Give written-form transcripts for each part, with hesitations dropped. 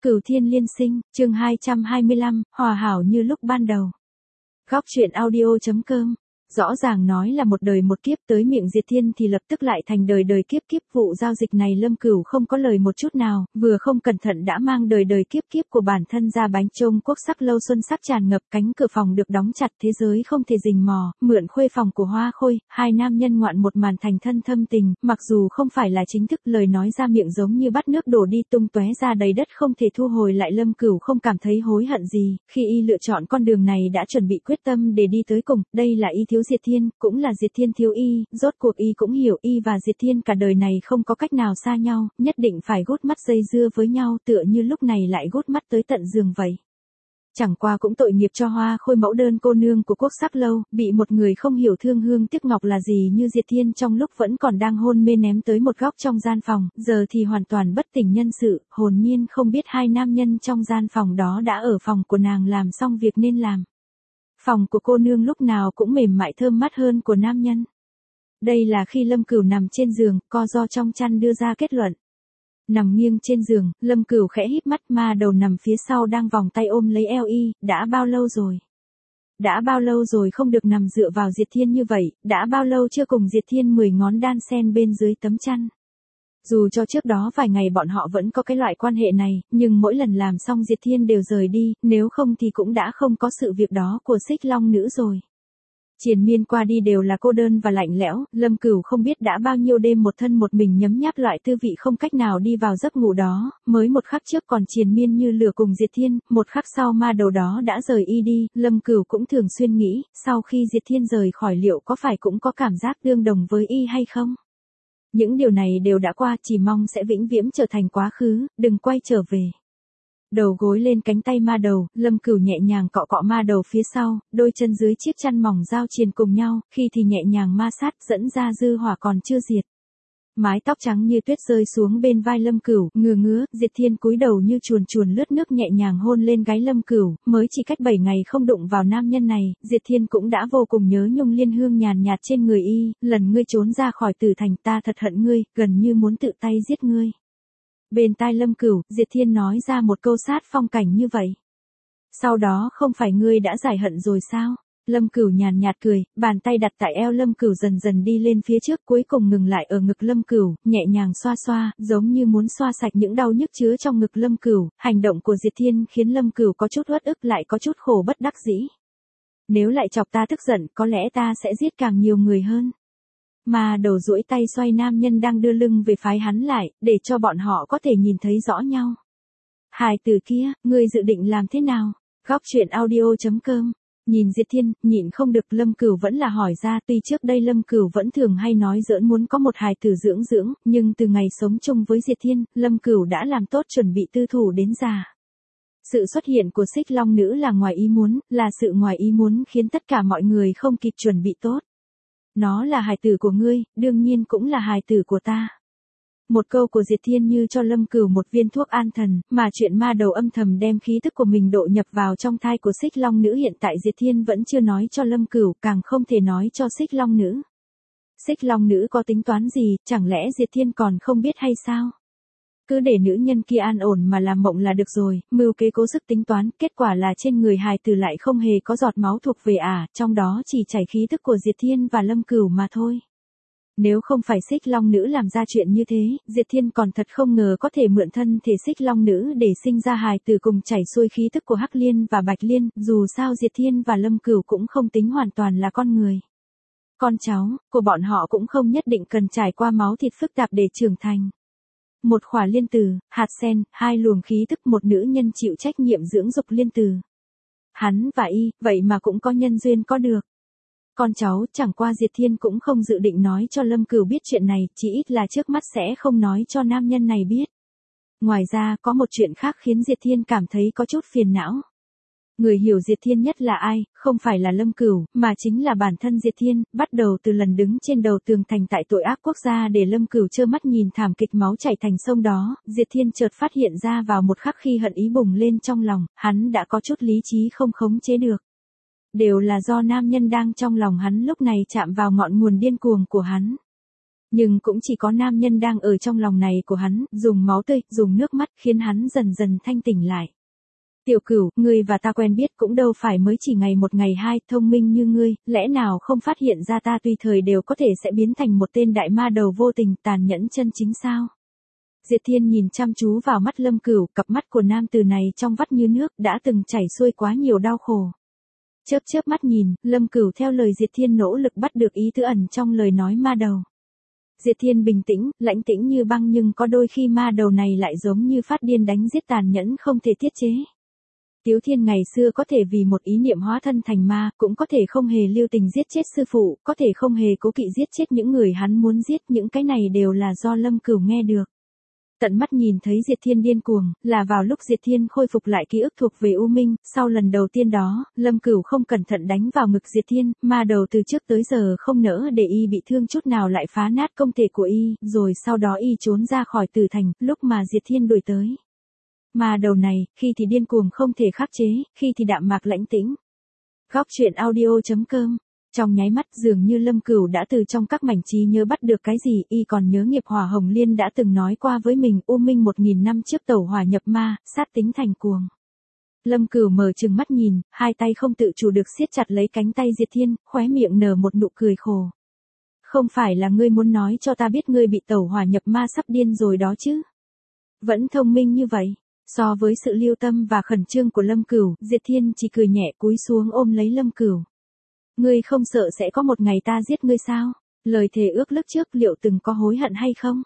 Cửu Thiên Liên Sinh, chương 225, hòa hảo như lúc ban đầu. Góc truyện audio.com. Rõ ràng nói là một đời một kiếp, tới miệng Diệt Thiên thì lập tức lại thành đời đời kiếp kiếp. Vụ giao dịch này Lâm Cửu không có lời một chút nào, vừa không cẩn thận đã mang đời đời kiếp kiếp của bản thân ra bánh trông quốc sắc lâu xuân sắc tràn ngập. Cánh cửa phòng được đóng chặt, thế giới không thể rình mò, mượn khuê phòng của Hoa Khôi, hai nam nhân ngoạn một màn thành thân thâm tình. Mặc dù không phải là chính thức, lời nói ra miệng giống như bắt nước đổ đi tung tóe ra đầy đất không thể thu hồi lại. Lâm Cửu không cảm thấy hối hận gì, khi y lựa chọn con đường này đã chuẩn bị quyết tâm để đi tới cùng. Đây là y thiếu Diệt Thiên, cũng là Diệt Thiên thiếu y, rốt cuộc y cũng hiểu y và Diệt Thiên cả đời này không có cách nào xa nhau, nhất định phải gút mắt dây dưa với nhau, tựa như lúc này lại gút mắt tới tận giường vậy. Chẳng qua cũng tội nghiệp cho Hoa Khôi, mẫu đơn cô nương của quốc sắc lâu, bị một người không hiểu thương hương tiếc ngọc là gì như Diệt Thiên trong lúc vẫn còn đang hôn mê ném tới một góc trong gian phòng, giờ thì hoàn toàn bất tỉnh nhân sự, hồn nhiên không biết hai nam nhân trong gian phòng đó đã ở phòng của nàng làm xong việc nên làm. Phòng của cô nương lúc nào cũng mềm mại thơm mát hơn của nam nhân. Đây là khi Lâm Cửu nằm trên giường, co ro trong chăn đưa ra kết luận. Nằm nghiêng trên giường, Lâm Cửu khẽ híp mắt, ma đầu nằm phía sau đang vòng tay ôm lấy eo y, đã bao lâu rồi? Đã bao lâu rồi không được nằm dựa vào Diệt Thiên như vậy, đã bao lâu chưa cùng Diệt Thiên 10 ngón đan sen bên dưới tấm chăn? Dù cho trước đó vài ngày bọn họ vẫn có cái loại quan hệ này, nhưng mỗi lần làm xong Diệt Thiên đều rời đi, nếu không thì cũng đã không có sự việc đó của Xích Long nữ rồi. Triền miên qua đi đều là cô đơn và lạnh lẽo, Lâm Cửu không biết đã bao nhiêu đêm một thân một mình nhấm nháp loại tư vị không cách nào đi vào giấc ngủ đó, mới một khắc trước còn triền miên như lửa cùng Diệt Thiên, một khắc sau ma đầu đó đã rời y đi. Lâm Cửu cũng thường xuyên nghĩ, sau khi Diệt Thiên rời khỏi liệu có phải cũng có cảm giác tương đồng với y hay không? Những điều này đều đã qua, chỉ mong sẽ vĩnh viễn trở thành quá khứ, đừng quay trở về. Đầu gối lên cánh tay ma đầu, Lâm Cửu nhẹ nhàng cọ cọ ma đầu phía sau, đôi chân dưới chiếc chăn mỏng giao triền cùng nhau, khi thì nhẹ nhàng ma sát dẫn ra dư hỏa còn chưa diệt. Mái tóc trắng như tuyết rơi xuống bên vai Lâm Cửu, ngừa ngứa, Diệt Thiên cúi đầu như chuồn chuồn lướt nước nhẹ nhàng hôn lên gáy Lâm Cửu, mới chỉ cách 7 ngày không đụng vào nam nhân này, Diệt Thiên cũng đã vô cùng nhớ nhung liên hương nhàn nhạt trên người y, lần ngươi trốn ra khỏi Tử Thành ta thật hận ngươi, gần như muốn tự tay giết ngươi. Bên tai Lâm Cửu, Diệt Thiên nói ra một câu sát phong cảnh như vậy. Sau đó không phải ngươi đã giải hận rồi sao? Lâm Cửu nhàn nhạt cười, bàn tay đặt tại eo Lâm Cửu dần dần đi lên phía trước, cuối cùng ngừng lại ở ngực Lâm Cửu, nhẹ nhàng xoa xoa, giống như muốn xoa sạch những đau nhức chứa trong ngực Lâm Cửu. Hành động của Diệt Thiên khiến Lâm Cửu có chút uất ức lại có chút khổ bất đắc dĩ. Nếu lại chọc ta tức giận, có lẽ ta sẽ giết càng nhiều người hơn. Mà đầu duỗi tay xoay nam nhân đang đưa lưng về phái hắn lại, để cho bọn họ có thể nhìn thấy rõ nhau. Hài tử kia, ngươi dự định làm thế nào? Góc truyện audio.com. Nhìn Diệt Thiên, nhịn không được Lâm Cửu vẫn là hỏi ra, tuy trước đây Lâm Cửu vẫn thường hay nói giỡn muốn có một hài tử dưỡng dưỡng, nhưng từ ngày sống chung với Diệt Thiên, Lâm Cửu đã làm tốt chuẩn bị tư thủ đến già. Sự xuất hiện của Xích Long nữ là ngoài ý muốn, là sự ngoài ý muốn khiến tất cả mọi người không kịp chuẩn bị tốt. Nó là hài tử của ngươi, đương nhiên cũng là hài tử của ta. Một câu của Diệt Thiên như cho Lâm Cửu một viên thuốc an thần, mà chuyện ma đầu âm thầm đem khí tức của mình độ nhập vào trong thai của Xích Long nữ hiện tại Diệt Thiên vẫn chưa nói cho Lâm Cửu, càng không thể nói cho Xích Long nữ. Xích Long nữ có tính toán gì, chẳng lẽ Diệt Thiên còn không biết hay sao? Cứ để nữ nhân kia an ổn mà làm mộng là được rồi, mưu kế cố sức tính toán, kết quả là trên người hài tử lại không hề có giọt máu thuộc về trong đó chỉ chảy khí tức của Diệt Thiên và Lâm Cửu mà thôi. Nếu không phải Xích Long nữ làm ra chuyện như thế, Diệt Thiên còn thật không ngờ có thể mượn thân thể Xích Long nữ để sinh ra hài tử cùng chảy xuôi khí tức của Hắc Liên và Bạch Liên, dù sao Diệt Thiên và Lâm Cửu cũng không tính hoàn toàn là con người. Con cháu của bọn họ cũng không nhất định cần trải qua máu thịt phức tạp để trưởng thành. Một khỏa liên tử, hạt sen, hai luồng khí tức, một nữ nhân chịu trách nhiệm dưỡng dục liên tử. Hắn và y, vậy mà cũng có nhân duyên có được. Con cháu, chẳng qua Diệt Thiên cũng không dự định nói cho Lâm Cửu biết chuyện này, chỉ ít là trước mắt sẽ không nói cho nam nhân này biết. Ngoài ra, có một chuyện khác khiến Diệt Thiên cảm thấy có chút phiền não. Người hiểu Diệt Thiên nhất là ai, không phải là Lâm Cửu, mà chính là bản thân Diệt Thiên, bắt đầu từ lần đứng trên đầu tường thành tại tội ác quốc gia để Lâm Cửu trơ mắt nhìn thảm kịch máu chảy thành sông đó, Diệt Thiên chợt phát hiện ra vào một khắc khi hận ý bùng lên trong lòng, hắn đã có chút lý trí không khống chế được. Đều là do nam nhân đang trong lòng hắn lúc này chạm vào ngọn nguồn điên cuồng của hắn. Nhưng cũng chỉ có nam nhân đang ở trong lòng này của hắn, dùng máu tươi, dùng nước mắt, khiến hắn dần dần thanh tỉnh lại. Tiểu Cửu, ngươi và ta quen biết cũng đâu phải mới chỉ ngày một ngày hai, thông minh như ngươi, lẽ nào không phát hiện ra ta tùy thời đều có thể sẽ biến thành một tên đại ma đầu vô tình, tàn nhẫn chân chính sao? Diệt Thiên nhìn chăm chú vào mắt Lâm Cửu, cặp mắt của nam tử này trong vắt như nước, đã từng chảy xuôi quá nhiều đau khổ. Chớp chớp mắt nhìn, Lâm Cửu theo lời Diệt Thiên nỗ lực bắt được ý tứ ẩn trong lời nói ma đầu. Diệt Thiên bình tĩnh, lãnh tĩnh như băng, nhưng có đôi khi ma đầu này lại giống như phát điên đánh giết tàn nhẫn không thể tiết chế. Tiếu Thiên ngày xưa có thể vì một ý niệm hóa thân thành ma, cũng có thể không hề lưu tình giết chết sư phụ, có thể không hề cố kỵ giết chết những người hắn muốn giết, những cái này đều là do Lâm Cửu nghe được. Tận mắt nhìn thấy Diệt Thiên điên cuồng, là vào lúc Diệt Thiên khôi phục lại ký ức thuộc về U Minh, sau lần đầu tiên đó, Lâm Cửu không cẩn thận đánh vào ngực Diệt Thiên, ma đầu từ trước tới giờ không nỡ để y bị thương chút nào lại phá nát công thể của y, rồi sau đó y trốn ra khỏi tử thành, lúc mà Diệt Thiên đuổi tới. Ma đầu này, khi thì điên cuồng không thể khắc chế, khi thì đạm mạc lãnh tĩnh. Góc truyện audio.com. Trong nháy mắt dường như Lâm Cửu đã từ trong các mảnh trí nhớ bắt được cái gì, y còn nhớ nghiệp hỏa Hồng Liên đã từng nói qua với mình, U Minh 1000 năm trước tẩu hỏa nhập ma, sát tính thành cuồng. Lâm Cửu mở trừng mắt nhìn, hai tay không tự chủ được siết chặt lấy cánh tay Diệt Thiên, khóe miệng nở một nụ cười khổ. Không phải là ngươi muốn nói cho ta biết ngươi bị tẩu hỏa nhập ma sắp điên rồi đó chứ? Vẫn thông minh như vậy. So với sự lưu tâm và khẩn trương của Lâm Cửu, Diệt Thiên chỉ cười nhẹ cúi xuống ôm lấy Lâm Cửu. Ngươi không sợ sẽ có một ngày ta giết ngươi sao? Lời thề ước lúc trước liệu từng có hối hận hay không?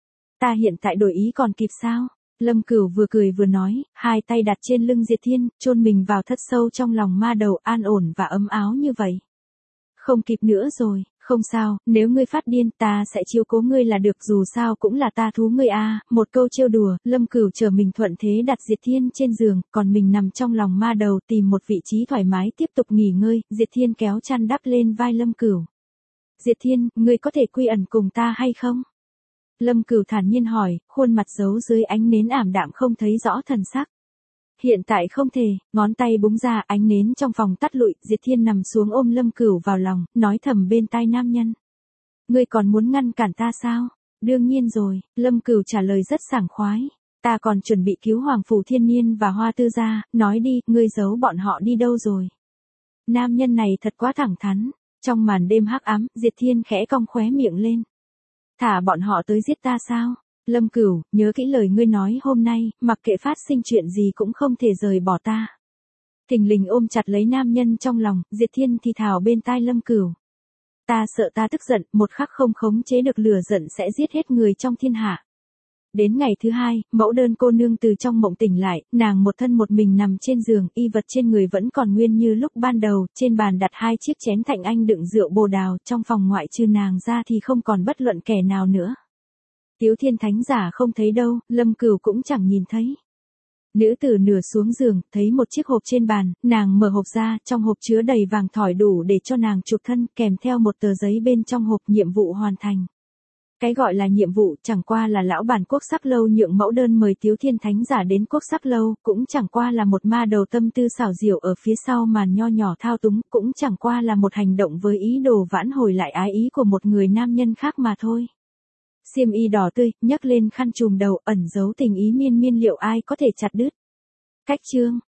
Ta hiện tại đổi ý còn kịp sao? Lâm Cửu vừa cười vừa nói, hai tay đặt trên lưng Diệt Thiên, chôn mình vào thất sâu trong lòng ma đầu, an ổn và ấm áo như vậy. Không kịp nữa rồi, không sao, nếu ngươi phát điên ta sẽ chiếu cố ngươi là được, dù sao cũng là ta thú ngươi a. Một câu trêu đùa, Lâm Cửu chờ mình thuận thế đặt Diệt Thiên trên giường, còn mình nằm trong lòng ma đầu tìm một vị trí thoải mái tiếp tục nghỉ ngơi, Diệt Thiên kéo chăn đắp lên vai Lâm Cửu. Diệt Thiên, ngươi có thể quy ẩn cùng ta hay không? Lâm Cửu thản nhiên hỏi, khuôn mặt giấu dưới ánh nến ảm đạm không thấy rõ thần sắc. Hiện tại không thể, ngón tay búng ra, ánh nến trong phòng tắt lụi, Diệt Thiên nằm xuống ôm Lâm Cửu vào lòng, nói thầm bên tai nam nhân. Ngươi còn muốn ngăn cản ta sao? Đương nhiên rồi, Lâm Cửu trả lời rất sảng khoái. Ta còn chuẩn bị cứu Hoàng Phủ Thiên Niên và Hoa Tư gia, nói đi, ngươi giấu bọn họ đi đâu rồi? Nam nhân này thật quá thẳng thắn. Trong màn đêm hắc ám, Diệt Thiên khẽ cong khóe miệng lên. Thả bọn họ tới giết ta sao? Lâm Cửu, nhớ kỹ lời ngươi nói hôm nay, mặc kệ phát sinh chuyện gì cũng không thể rời bỏ ta. Thình lình ôm chặt lấy nam nhân trong lòng, Diệt Thiên thì thào bên tai Lâm Cửu. Ta sợ ta tức giận, một khắc không khống chế được lửa giận sẽ giết hết người trong thiên hạ. Đến ngày thứ hai, mẫu đơn cô nương từ trong mộng tỉnh lại, nàng một thân một mình nằm trên giường, y vật trên người vẫn còn nguyên như lúc ban đầu, trên bàn đặt hai chiếc chén thạnh anh đựng rượu bồ đào, trong phòng ngoại trừ nàng ra thì không còn bất luận kẻ nào nữa. Tiếu Thiên Thánh giả không thấy đâu, Lâm Cửu cũng chẳng nhìn thấy. Nữ tử nửa xuống giường, thấy một chiếc hộp trên bàn, nàng mở hộp ra, trong hộp chứa đầy vàng thỏi đủ để cho nàng chuộc thân, kèm theo một tờ giấy bên trong hộp, nhiệm vụ hoàn thành. Cái gọi là nhiệm vụ chẳng qua là lão bản Quốc Sắc Lâu nhượng mẫu đơn mời Tiếu Thiên Thánh giả đến Quốc Sắc Lâu, cũng chẳng qua là một ma đầu tâm tư xảo diệu ở phía sau màn nho nhỏ thao túng, cũng chẳng qua là một hành động với ý đồ vãn hồi lại ái ý của một người nam nhân khác mà thôi. Xiêm y đỏ tươi, nhấc lên khăn trùm đầu, ẩn giấu tình ý miên miên, liệu ai có thể chặt đứt. Cách chương